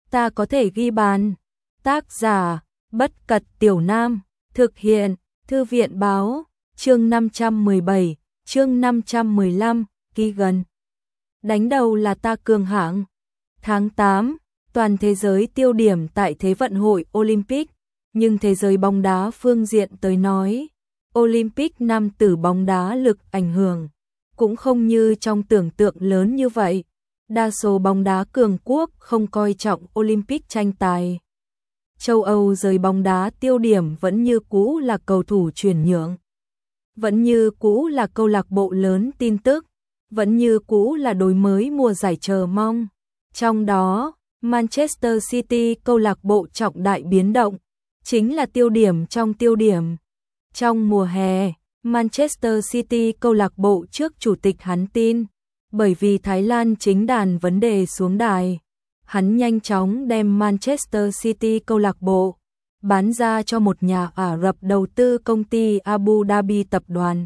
ta có thể ghi bàn. Tác giả, Bất Cật Tiểu Nam, thực hiện, Thư viện Báo, chương 517, chương 515, ghi gần. Đánh đầu là ta cường hạng. Tháng 8, toàn thế giới tiêu điểm tại Thế vận hội Olympic, nhưng thế giới bóng đá phương diện tới nói, Olympic nam tử bóng đá lực ảnh hưởng cũng không như trong tưởng tượng lớn như vậy. Đa số bóng đá cường quốc không coi trọng Olympic tranh tài. Châu Âu giới bóng đá tiêu điểm vẫn như cũ là cầu thủ chuyển nhượng, vẫn như cũ là câu lạc bộ lớn tin tức, vẫn như cũ là đối mới mùa giải chờ mong. Trong đó, Manchester City câu lạc bộ trọng đại biến động, chính là tiêu điểm trong tiêu điểm. Trong mùa hè, Manchester City câu lạc bộ trước chủ tịch hắn tin, bởi vì Thái Lan chính đàn vấn đề xuống đài, hắn nhanh chóng đem Manchester City câu lạc bộ bán ra cho một nhà Ả Rập đầu tư công ty Abu Dhabi Tập đoàn.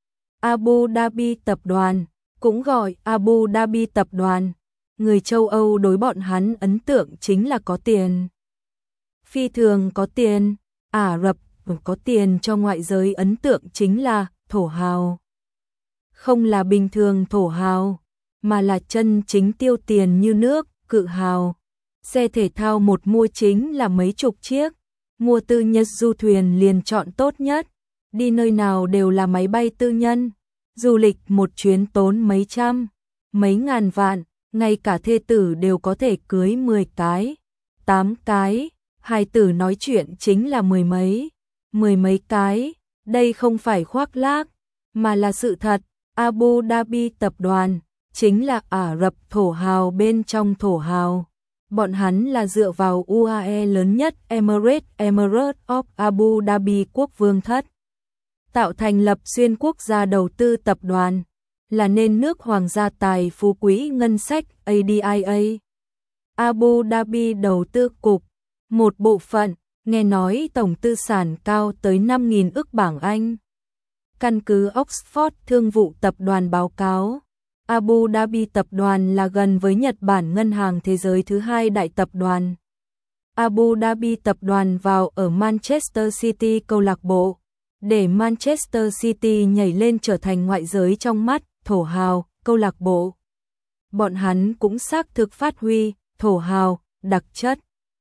Abu Dhabi Tập đoàn, cũng gọi Abu Dhabi Tập đoàn, người châu Âu đối bọn hắn ấn tượng chính là có tiền. Phi thường có tiền, Ả Rập có tiền cho ngoại giới ấn tượng chính là thổ hào. Không là bình thường thổ hào, mà là chân chính tiêu tiền như nước, cự hào. Xe thể thao một mua chính là mấy chục chiếc, mua tư nhân du thuyền liền chọn tốt nhất, đi nơi nào đều là máy bay tư nhân, du lịch một chuyến tốn mấy trăm, mấy ngàn vạn, ngay cả thê tử đều có thể cưới 10 cái, 8 cái, hài tử nói chuyện chính là mười mấy cái, đây không phải khoác lác, mà là sự thật. Abu Dhabi Tập đoàn chính là Ả Rập thổ hào bên trong thổ hào. Bọn hắn là dựa vào UAE lớn nhất Emirates of Abu Dhabi quốc vương thất, tạo thành lập xuyên quốc gia đầu tư tập đoàn, là nên nước hoàng gia tài phú quỹ ngân sách ADIA. Abu Dhabi đầu tư cục, một bộ phận, nghe nói tổng tư sản cao tới 5.000 ức bảng Anh. Căn cứ Oxford Thương vụ Tập đoàn báo cáo, Abu Dhabi Tập đoàn là gần với Nhật Bản ngân hàng thế giới thứ hai đại tập đoàn. Abu Dhabi Tập đoàn vào ở Manchester City câu lạc bộ, để Manchester City nhảy lên trở thành ngoại giới trong mắt thổ hào câu lạc bộ. Bọn hắn cũng xác thực phát huy thổ hào đặc chất.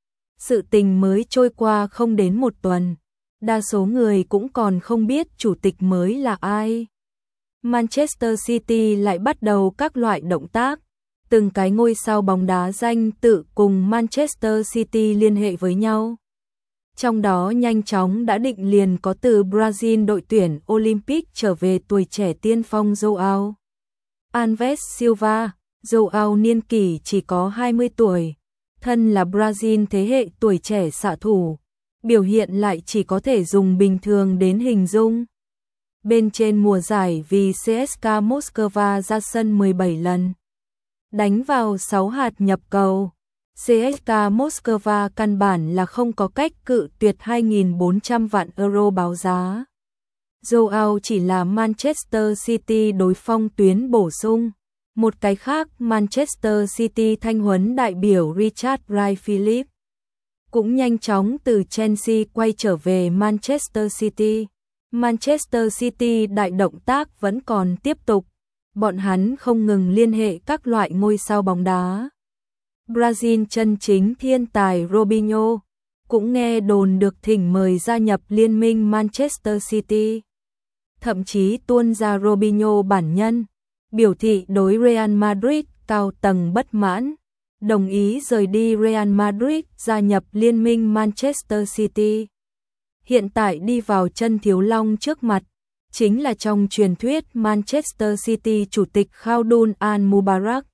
Sự tình mới trôi qua không đến một tuần, đa số người cũng còn không biết chủ tịch mới là ai. Manchester City lại bắt đầu các loại động tác, từng cái ngôi sao bóng đá danh tự cùng Manchester City liên hệ với nhau. Trong đó nhanh chóng đã định liền có từ Brazil đội tuyển Olympic trở về tuổi trẻ tiên phong João Alves Silva. João niên kỷ chỉ có 20 tuổi, thân là Brazil thế hệ tuổi trẻ xạ thủ, biểu hiện lại chỉ có thể dùng bình thường đến hình dung. Bên trên mùa giải vì CSKA Moscow ra sân 17 lần, đánh vào 6 hạt nhập cầu. CSKA Moscow căn bản là không có cách cự tuyệt 2.400 vạn euro báo giá. João chỉ là Manchester City đối phong tuyến bổ sung. Một cái khác, Manchester City thanh huấn đại biểu Richard Wright Phillips cũng nhanh chóng từ Chelsea quay trở về Manchester City. Manchester City đại động tác vẫn còn tiếp tục, bọn hắn không ngừng liên hệ các loại ngôi sao bóng đá. Brazil chân chính thiên tài Robinho cũng nghe đồn được thỉnh mời gia nhập liên minh Manchester City. Thậm chí tuôn ra Robinho bản nhân, biểu thị đối Real Madrid cao tầng bất mãn, đồng ý rời đi Real Madrid gia nhập liên minh Manchester City. Hiện tại đi vào chân thiếu long trước mặt, chính là trong truyền thuyết Manchester City chủ tịch Khaldoon Al-Mubarak.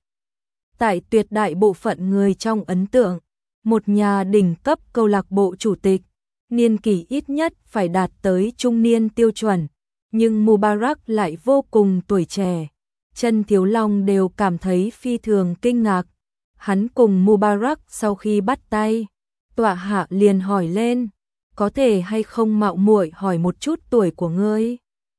Tại tuyệt đại bộ phận người trong ấn tượng, một nhà đỉnh cấp câu lạc bộ chủ tịch, niên kỷ ít nhất phải đạt tới trung niên tiêu chuẩn, nhưng Mubarak lại vô cùng tuổi trẻ. Chân thiếu long đều cảm thấy phi thường kinh ngạc. Hắn cùng Mubarak sau khi bắt tay, tọa hạ liền hỏi lên, có thể hay không mạo muội hỏi một chút tuổi của ngươi?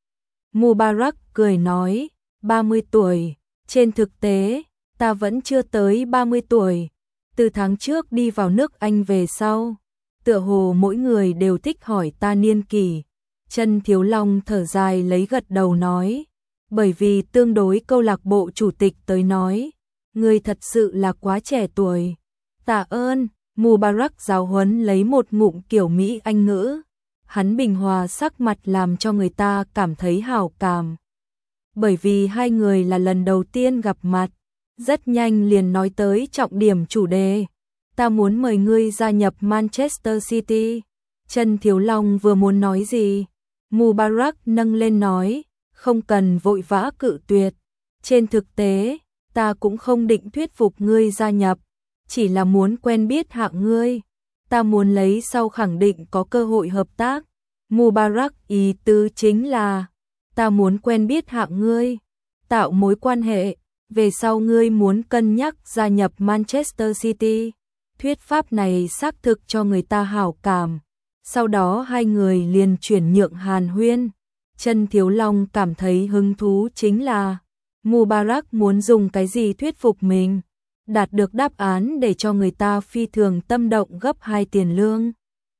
Mubarak cười nói, 30 tuổi, trên thực tế, ta vẫn chưa tới 30 tuổi, Từ tháng trước đi vào nước Anh về sau, tựa hồ mỗi người đều thích hỏi ta niên kỷ. Chân Thiếu Long thở dài lấy gật đầu nói, bởi vì tương đối câu lạc bộ chủ tịch tới nói, người thật sự là quá trẻ tuổi. Tạ ơn, Mubarak giáo huấn lấy một ngụm kiểu Mỹ Anh ngữ. Hắn bình hòa sắc mặt làm cho người ta cảm thấy hảo cảm. Bởi vì hai người là lần đầu tiên gặp mặt, rất nhanh liền nói tới trọng điểm chủ đề. Ta muốn mời ngươi gia nhập Manchester City. Chân Thiếu Long vừa muốn nói gì, Mubarak nâng lên nói, không cần vội vã cự tuyệt. Trên thực tế, ta cũng không định thuyết phục ngươi gia nhập, chỉ là muốn quen biết hạng ngươi. Ta muốn lấy sau khẳng định có cơ hội hợp tác. Mubarak ý tứ chính là, ta muốn quen biết hạng ngươi, tạo mối quan hệ, về sau ngươi muốn cân nhắc gia nhập Manchester City. Thuyết pháp này xác thực cho người ta hảo cảm. Sau đó hai người liền chuyển nhượng hàn huyên. Chân Thiếu Long cảm thấy hứng thú chính là Mubarak muốn dùng cái gì thuyết phục mình, đạt được đáp án để cho người ta phi thường tâm động gấp 2 tiền lương.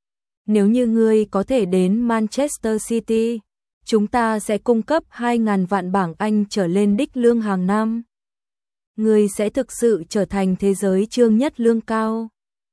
Nếu như ngươi có thể đến Manchester City, chúng ta sẽ cung cấp 2.000 vạn bảng Anh trở lên đích lương hàng năm. Ngươi sẽ thực sự trở thành thế giới trương nhất lương cao.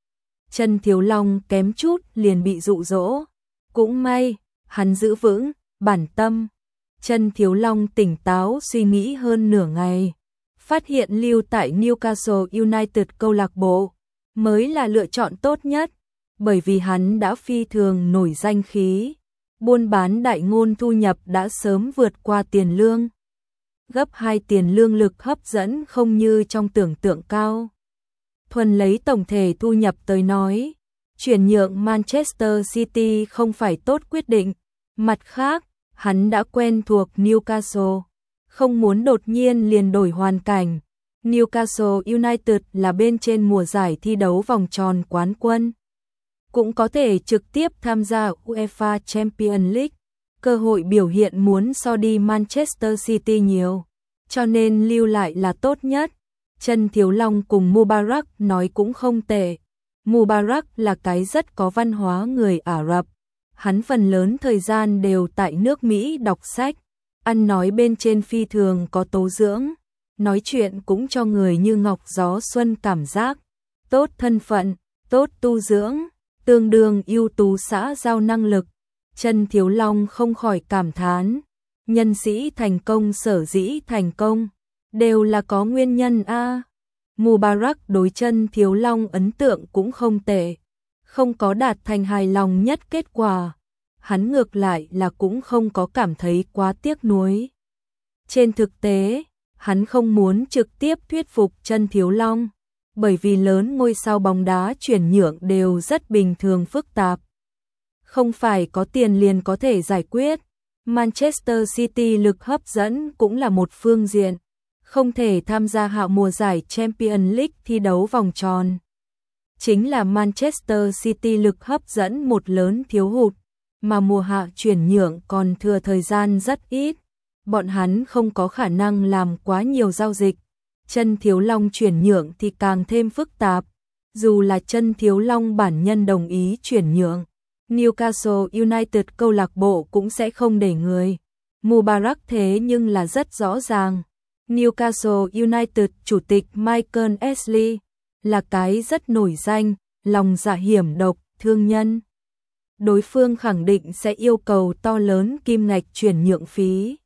Chân Thiếu Long kém chút liền bị dụ dỗ. Cũng may, hắn giữ vững bản tâm. Chân Thiếu Long tỉnh táo suy nghĩ hơn nửa ngày, phát hiện lưu tại Newcastle United câu lạc bộ mới là lựa chọn tốt nhất, bởi vì hắn đã phi thường nổi danh khí, buôn bán đại ngôn thu nhập đã sớm vượt qua tiền lương. Gấp 2 tiền lương lực hấp dẫn không như trong tưởng tượng cao. Thuần lấy tổng thể thu nhập tới nói, chuyển nhượng Manchester City không phải tốt quyết định. Mặt khác, hắn đã quen thuộc Newcastle, không muốn đột nhiên liền đổi hoàn cảnh. Newcastle United là bên trên mùa giải thi đấu vòng tròn quán quân, cũng có thể trực tiếp tham gia UEFA Champions League. Cơ hội biểu hiện muốn so đi Manchester City nhiều, cho nên lưu lại là tốt nhất. Chân Thiếu Long cùng Mubarak nói cũng không tệ. Mubarak là cái rất có văn hóa người Ả Rập. Hắn phần lớn thời gian đều tại nước Mỹ đọc sách, ăn nói bên trên phi thường có tố dưỡng, nói chuyện cũng cho người như ngọc gió xuân cảm giác, tốt thân phận, tốt tu dưỡng, tương đương ưu tú xã giao năng lực. Chân Thiếu Long không khỏi cảm thán, nhân sĩ thành công sở dĩ thành công, đều là có nguyên nhân a. Mubarak đối Chân Thiếu Long ấn tượng cũng không tệ, không có đạt thành hài lòng nhất kết quả. Hắn ngược lại là cũng không có cảm thấy quá tiếc nuối. Trên thực tế, hắn không muốn trực tiếp thuyết phục Chân Thiếu Long, bởi vì lớn ngôi sao bóng đá chuyển nhượng đều rất bình thường phức tạp. Không phải có tiền liền có thể giải quyết. Manchester City lực hấp dẫn cũng là một phương diện, không thể tham gia hạ mùa giải Champions League thi đấu vòng tròn. Chính là Manchester City lực hấp dẫn một lớn thiếu hụt, mà mùa hạ chuyển nhượng còn thừa thời gian rất ít, bọn hắn không có khả năng làm quá nhiều giao dịch. Chân Thiếu Long chuyển nhượng thì càng thêm phức tạp, dù là Chân Thiếu Long bản nhân đồng ý chuyển nhượng, Newcastle United câu lạc bộ cũng sẽ không để người. Mubarak thế nhưng là rất rõ ràng, Newcastle United chủ tịch Michael Ashley là cái rất nổi danh, lòng dạ hiểm độc, thương nhân. Đối phương khẳng định sẽ yêu cầu to lớn kim ngạch chuyển nhượng phí.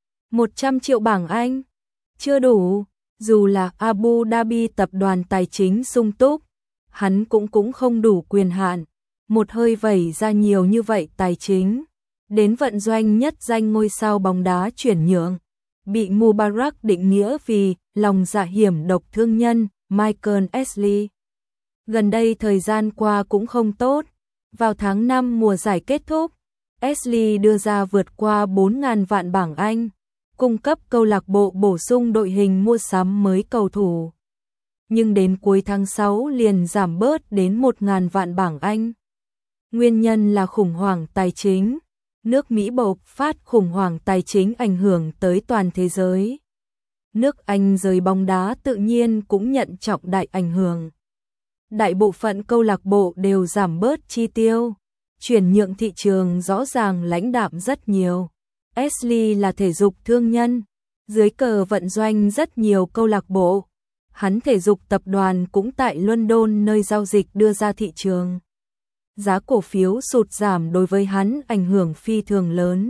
100 triệu bảng Anh, chưa đủ, dù là Abu Dhabi tập đoàn tài chính sung túc, hắn cũng không đủ quyền hạn, một hơi vẩy ra nhiều như vậy tài chính, đến vận doanh nhất danh ngôi sao bóng đá chuyển nhượng, bị Mubarak định nghĩa vì lòng dạ hiểm độc thương nhân, Michael Ashley. Gần đây thời gian qua cũng không tốt, vào tháng 5 mùa giải kết thúc, Ashley đưa ra vượt qua 4.000 vạn bảng Anh, cung cấp câu lạc bộ bổ sung đội hình mua sắm mới cầu thủ. Nhưng đến cuối tháng 6 liền giảm bớt đến 1.000 vạn bảng Anh. Nguyên nhân là khủng hoảng tài chính. Nước Mỹ bộc phát khủng hoảng tài chính ảnh hưởng tới toàn thế giới. Nước Anh giới bóng đá tự nhiên cũng nhận trọng đại ảnh hưởng. đại bộ phận câu lạc bộ đều giảm bớt chi tiêu. Chuyển nhượng thị trường rõ ràng lãnh đạm rất nhiều. Ashley là thể dục thương nhân, dưới cờ vận doanh rất nhiều câu lạc bộ. Hắn thể dục tập đoàn cũng tại London nơi giao dịch đưa ra thị trường. Giá cổ phiếu sụt giảm đối với hắn ảnh hưởng phi thường lớn.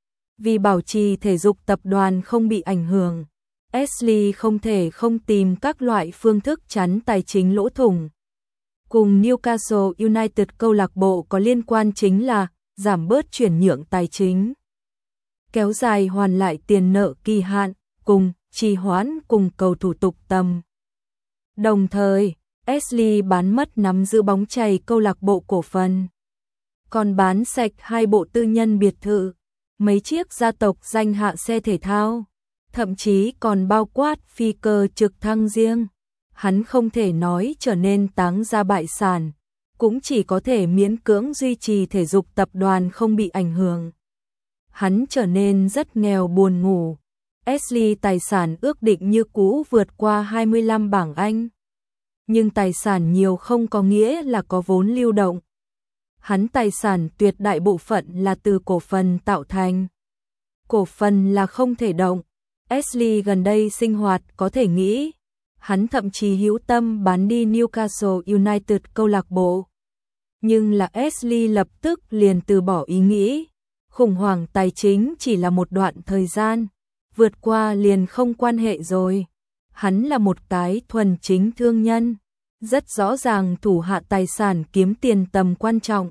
Vì bảo trì thể dục tập đoàn không bị ảnh hưởng, Ashley không thể không tìm các loại phương thức chắn tài chính lỗ thủng. Cùng Newcastle United câu lạc bộ có liên quan chính là giảm bớt chuyển nhượng tài chính, kéo dài hoàn lại tiền nợ kỳ hạn, cùng trì hoãn cùng cầu thủ tục tầm. Đồng thời, Ashley bán mất nắm giữ bóng chày câu lạc bộ cổ phần, còn bán sạch 2 bộ tư nhân biệt thự, mấy chiếc gia tộc danh hạ xe thể thao, thậm chí còn bao quát phi cơ trực thăng riêng. Hắn không thể nói trở nên táng ra bại sản, cũng chỉ có thể miễn cưỡng duy trì thể dục tập đoàn không bị ảnh hưởng. Hắn trở nên rất nghèo buồn ngủ. Ashley tài sản ước định như cũ vượt qua 25 bảng Anh. Nhưng tài sản nhiều không có nghĩa là có vốn lưu động. Hắn tài sản tuyệt đại bộ phận là từ cổ phần tạo thành. Cổ phần là không thể động. Ashley gần đây sinh hoạt có thể nghĩ. Hắn thậm chí hữu tâm bán đi Newcastle United câu lạc bộ. Nhưng là Ashley lập tức liền từ bỏ ý nghĩ. Khủng hoảng tài chính chỉ là một đoạn thời gian, vượt qua liền không quan hệ rồi. Hắn là một cái thuần chính thương nhân, rất rõ ràng thủ hạ tài sản kiếm tiền tầm quan trọng.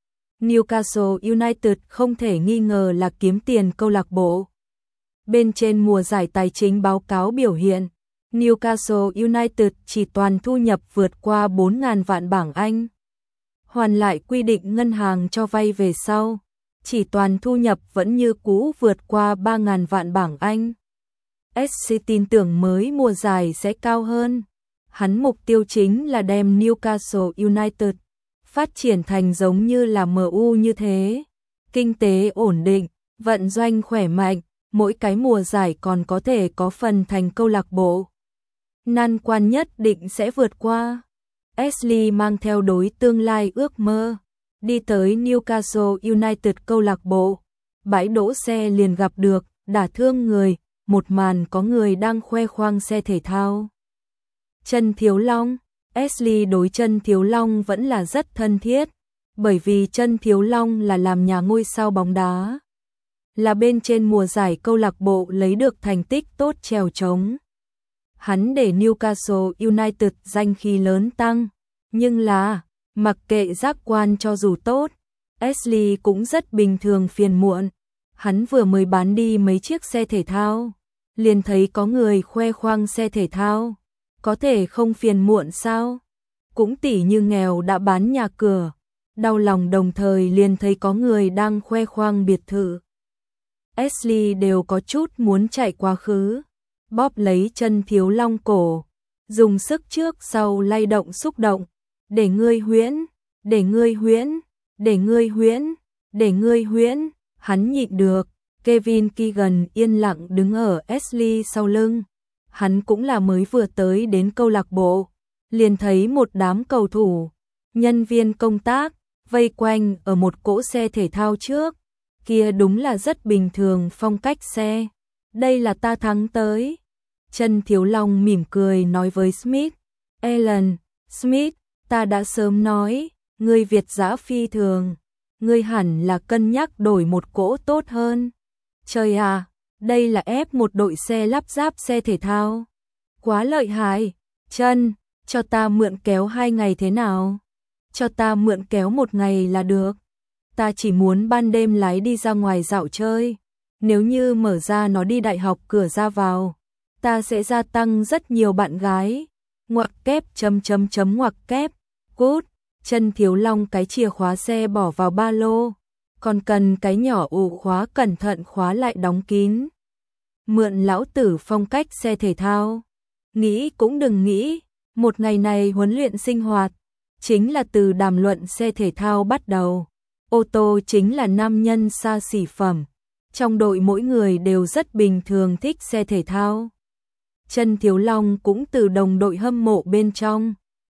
Newcastle United không thể nghi ngờ là kiếm tiền câu lạc bộ. Bên trên mùa giải tài chính báo cáo biểu hiện, Newcastle United chỉ toàn thu nhập vượt qua 4.000 vạn bảng Anh. Hoàn lại quy định ngân hàng cho vay về sau, chỉ toàn thu nhập vẫn như cũ vượt qua 3.000 vạn bảng Anh. SC tin tưởng mới mùa giải sẽ cao hơn. Hắn mục tiêu chính là đem Newcastle United phát triển thành giống như là MU như thế. Kinh tế ổn định, vận doanh khỏe mạnh, mỗi cái mùa giải còn có thể có phần thành câu lạc bộ. Nan quan nhất định sẽ vượt qua. Ashley mang theo đối tương lai ước mơ, đi tới Newcastle United câu lạc bộ. Bãi đỗ xe liền gặp được, đả thương người, một màn có người đang khoe khoang xe thể thao. Trần Thiếu Long, Ashley đối Trần Thiếu Long vẫn là rất thân thiết, bởi vì Trần Thiếu Long là làm nhà ngôi sao bóng đá. Là bên trên mùa giải câu lạc bộ lấy được thành tích tốt trèo trống. Hắn để Newcastle United danh khí lớn tăng, nhưng là, mặc kệ giác quan cho dù tốt, Ashley cũng rất bình thường phiền muộn. Hắn vừa mới bán đi mấy chiếc xe thể thao, liền thấy có người khoe khoang xe thể thao, có thể không phiền muộn sao? Cũng tỉ như nghèo đã bán nhà cửa, đau lòng đồng thời liền thấy có người đang khoe khoang biệt thự. Ashley đều có chút muốn chạy quá khứ, bóp lấy Trần Thiếu Long cổ, dùng sức trước sau lay động xúc động, để ngươi huyễn, để ngươi huyễn, để ngươi huyễn, để ngươi huyễn. Hắn nhịn được. Kevin Keegan yên lặng đứng ở Ashley sau lưng. Hắn cũng là mới vừa tới đến câu lạc bộ, liền thấy một đám cầu thủ, nhân viên công tác vây quanh ở một cỗ xe thể thao trước. Kia đúng là rất bình thường phong cách xe. Đây là ta thắng tới. Trần Thiếu Long mỉm cười nói với Smith. Alan, Smith, ta đã sớm nói, ngươi Việt dã phi thường. Ngươi hẳn là cân nhắc đổi một cỗ tốt hơn. Trời à, đây là ép một đội xe lắp ráp xe thể thao. Quá lợi hại. Trần, cho ta mượn kéo 2 ngày thế nào? Cho ta mượn kéo 1 ngày là được. Ta chỉ muốn ban đêm lái đi ra ngoài dạo chơi. Nếu như mở ra nó đi đại học cửa ra vào, ta sẽ gia tăng rất nhiều bạn gái. Ngoặc kép ngoặc kép. Cút. Trần Thiếu Long cái chìa khóa xe bỏ vào ba lô, còn cần cái nhỏ ổ khóa cẩn thận khóa lại đóng kín. Mượn lão tử phong cách xe thể thao. Nghĩ cũng đừng nghĩ, một ngày này huấn luyện sinh hoạt, chính là từ đàm luận xe thể thao bắt đầu. Ô tô chính là nam nhân xa xỉ phẩm. Trong đội mỗi người đều rất bình thường thích xe thể thao. Trần Thiếu Long cũng từ đồng đội hâm mộ bên trong.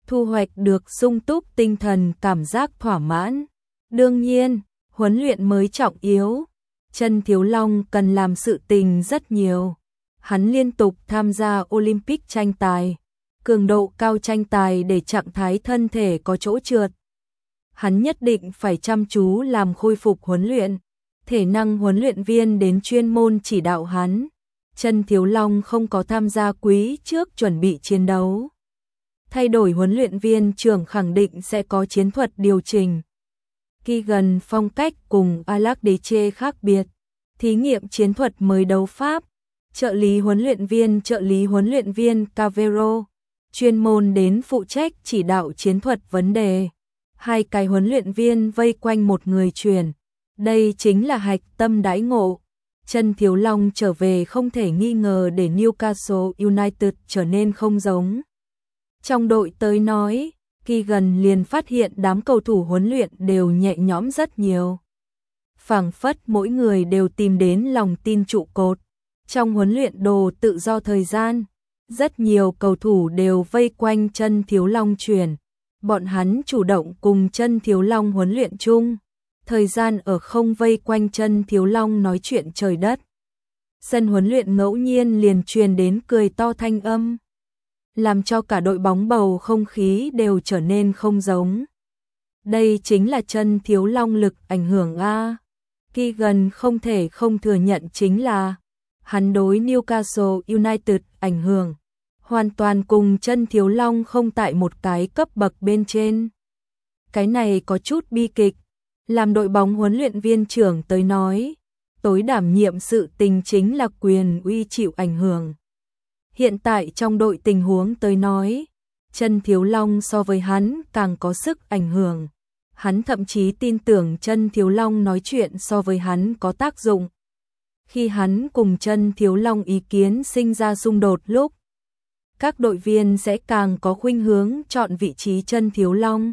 thu hoạch được sung túc tinh thần cảm giác thỏa mãn. Đương nhiên, huấn luyện mới trọng yếu. Chân Thiếu Long cần làm sự tình rất nhiều. Hắn liên tục tham gia Olympic tranh tài, cường độ cao tranh tài để trạng thái thân thể có chỗ trượt. Hắn nhất định phải chăm chú làm khôi phục huấn luyện. Thể năng huấn luyện viên đến chuyên môn chỉ đạo hắn. Chân Thiếu Long không có tham gia quý trước chuẩn bị chiến đấu. Thay đổi huấn luyện viên trưởng khẳng định sẽ có chiến thuật điều chỉnh. Keegan phong cách cùng Alakdeche khác biệt. Thí nghiệm chiến thuật mới đấu pháp. Trợ lý huấn luyện viên Cavero, chuyên môn đến phụ trách chỉ đạo chiến thuật vấn đề. 2 cái huấn luyện viên vây quanh một người truyền. Đây chính là hạch tâm đãi ngộ. Chân Thiếu Long trở về không thể nghi ngờ để Newcastle United trở nên không giống. Trong đội tới nói, Keegan liền phát hiện đám cầu thủ huấn luyện đều nhẹ nhõm rất nhiều. Phảng phất mỗi người đều tìm đến lòng tin trụ cột. Trong huấn luyện đồ tự do thời gian, rất nhiều cầu thủ đều vây quanh Chân Thiếu Long truyền. Bọn hắn chủ động cùng Chân Thiếu Long huấn luyện chung. Thời gian ở không vây quanh Chân Thiếu Long nói chuyện trời đất. Sân huấn luyện ngẫu nhiên liền truyền đến cười to thanh âm, làm cho cả đội bóng bầu không khí đều trở nên không giống. Đây chính là Chân Thiếu Long lực ảnh hưởng a. Keegan không thể không thừa nhận chính là hắn đối Newcastle United ảnh hưởng hoàn toàn cùng Chân Thiếu Long không tại một cái cấp bậc bên trên. Cái này có chút bi kịch. Làm đội bóng huấn luyện viên trưởng tới nói, tối đảm nhiệm sự tình chính là quyền uy chịu ảnh hưởng. Hiện tại trong đội tình huống tới nói, Chân Thiếu Long so với hắn càng có sức ảnh hưởng. Hắn thậm chí tin tưởng Chân Thiếu Long nói chuyện so với hắn có tác dụng. Khi hắn cùng Chân Thiếu Long ý kiến sinh ra xung đột lúc, các đội viên sẽ càng có khuynh hướng chọn vị trí Chân Thiếu Long,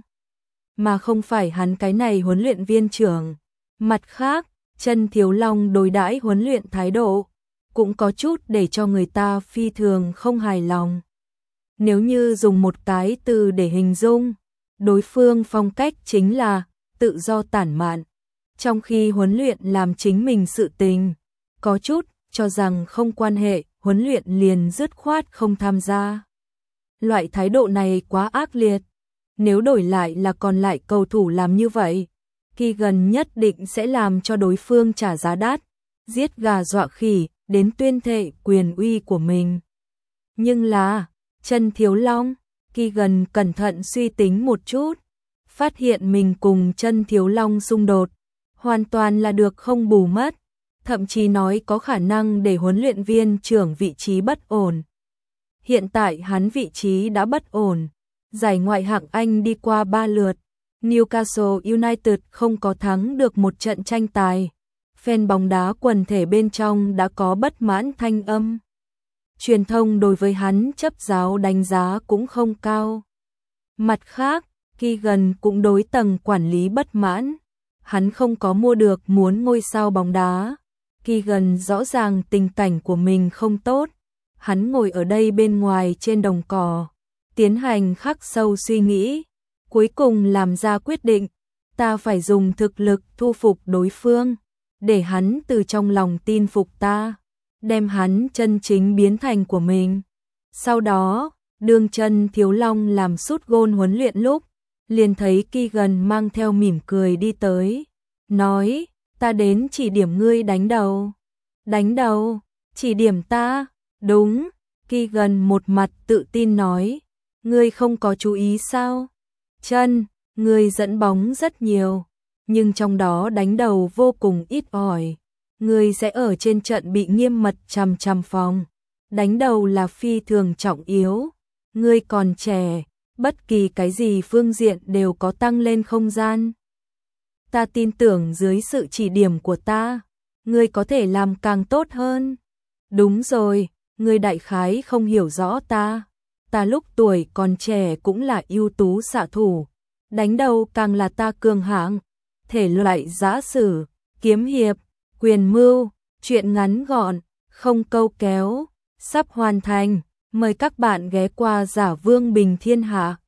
mà không phải hắn cái này huấn luyện viên trưởng. Mặt khác, Chân Thiếu Long đối đãi huấn luyện thái độ cũng có chút để cho người ta phi thường không hài lòng. Nếu như dùng một cái từ để hình dung, đối phương phong cách chính là tự do tản mạn, trong khi huấn luyện làm chính mình sự tình, có chút cho rằng không quan hệ, huấn luyện liền dứt khoát không tham gia. Loại thái độ này quá ác liệt. Nếu đổi lại là còn lại cầu thủ làm như vậy, Keegan nhất định sẽ làm cho đối phương trả giá đắt, giết gà dọa khỉ, đến tuyên thệ quyền uy của mình. Nhưng là, Chân Thiếu Long, Keegan cẩn thận suy tính một chút, phát hiện mình cùng Chân Thiếu Long xung đột, hoàn toàn là được không bù mất, thậm chí nói có khả năng để huấn luyện viên trưởng vị trí bất ổn. Hiện tại hắn vị trí đã bất ổn. Giải ngoại hạng Anh đi qua 3 lượt, Newcastle United không có thắng được một trận tranh tài. Fan bóng đá quần thể bên trong đã có bất mãn thanh âm. Truyền thông đối với hắn chấp giáo đánh giá cũng không cao. Mặt khác, Keegan cũng đối tầng quản lý bất mãn. Hắn không có mua được muốn ngôi sao bóng đá. Keegan rõ ràng tình cảnh của mình không tốt. Hắn ngồi ở đây bên ngoài trên đồng cỏ, tiến hành khắc sâu suy nghĩ, cuối cùng làm ra quyết định, ta phải dùng thực lực thu phục đối phương, để hắn từ trong lòng tin phục ta, đem hắn chân chính biến thành của mình. Sau đó, đương Chân Thiếu Long làm sút gôn huấn luyện lúc, liền thấy Keegan mang theo mỉm cười đi tới, nói, ta đến chỉ điểm ngươi đánh đầu. Đánh đầu, chỉ điểm ta, đúng, Keegan một mặt tự tin nói. Ngươi không có chú ý sao? Chân, ngươi dẫn bóng rất nhiều, nhưng trong đó đánh đầu vô cùng ít ỏi. Ngươi sẽ ở trên trận bị nghiêm mật chằm chằm phòng. Đánh đầu là phi thường trọng yếu. Ngươi còn trẻ, bất kỳ cái gì phương diện đều có tăng lên không gian. Ta tin tưởng dưới sự chỉ điểm của ta, ngươi có thể làm càng tốt hơn. Đúng rồi, ngươi đại khái không hiểu rõ ta. Ta lúc tuổi còn trẻ cũng là ưu tú xạ thủ, đánh đầu càng là ta cường hạng. Thể loại giã sử, kiếm hiệp, quyền mưu, truyện ngắn gọn, không câu kéo, sắp hoàn thành. Mời các bạn ghé qua Giả Vương Bình Thiên Hạ.